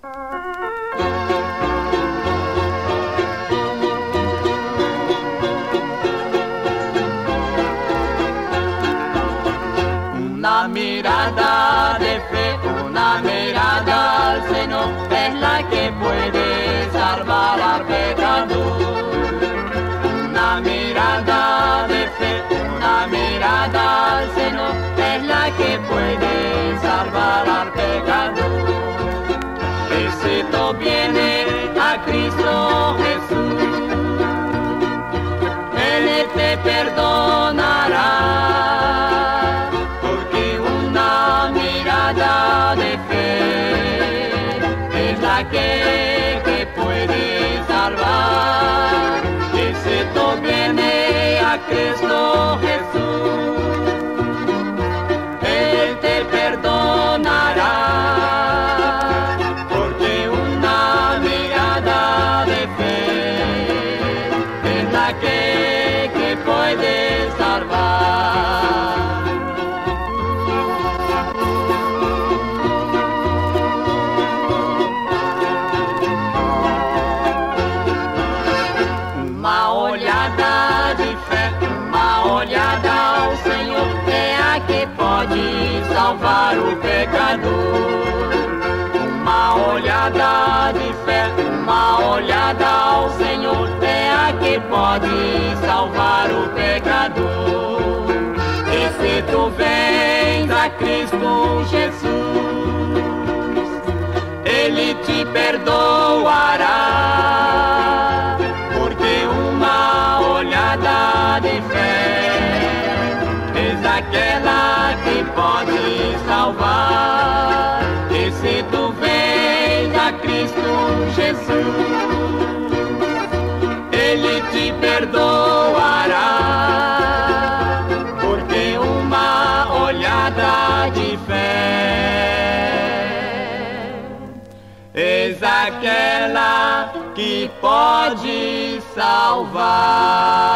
Una mirada de fe, una mirada al Señor es la que puede salvar al pecador. Una mirada de fe, una mirada al Señor es la que puede salvar al pecador. Y si tú vienes a Cristo Jesús, Él te perdonará. Que puede salvar. Y si tú vienes a Cristo Jesús, Él te perdonará, porque una mirada de fe es la que puede salvar. Olhada ao Senhor é a que pode salvar o pecador. Uma olhada de fé, uma olhada ao Senhor é a que pode salvar o pecador. E se tu vens a Cristo Jesus, Ele te perdoará, porque uma olhada de fé aquela que pode salvar. E se tu vens a Cristo Jesus, Ele te perdoará, porque uma olhada de fé és aquela que pode salvar.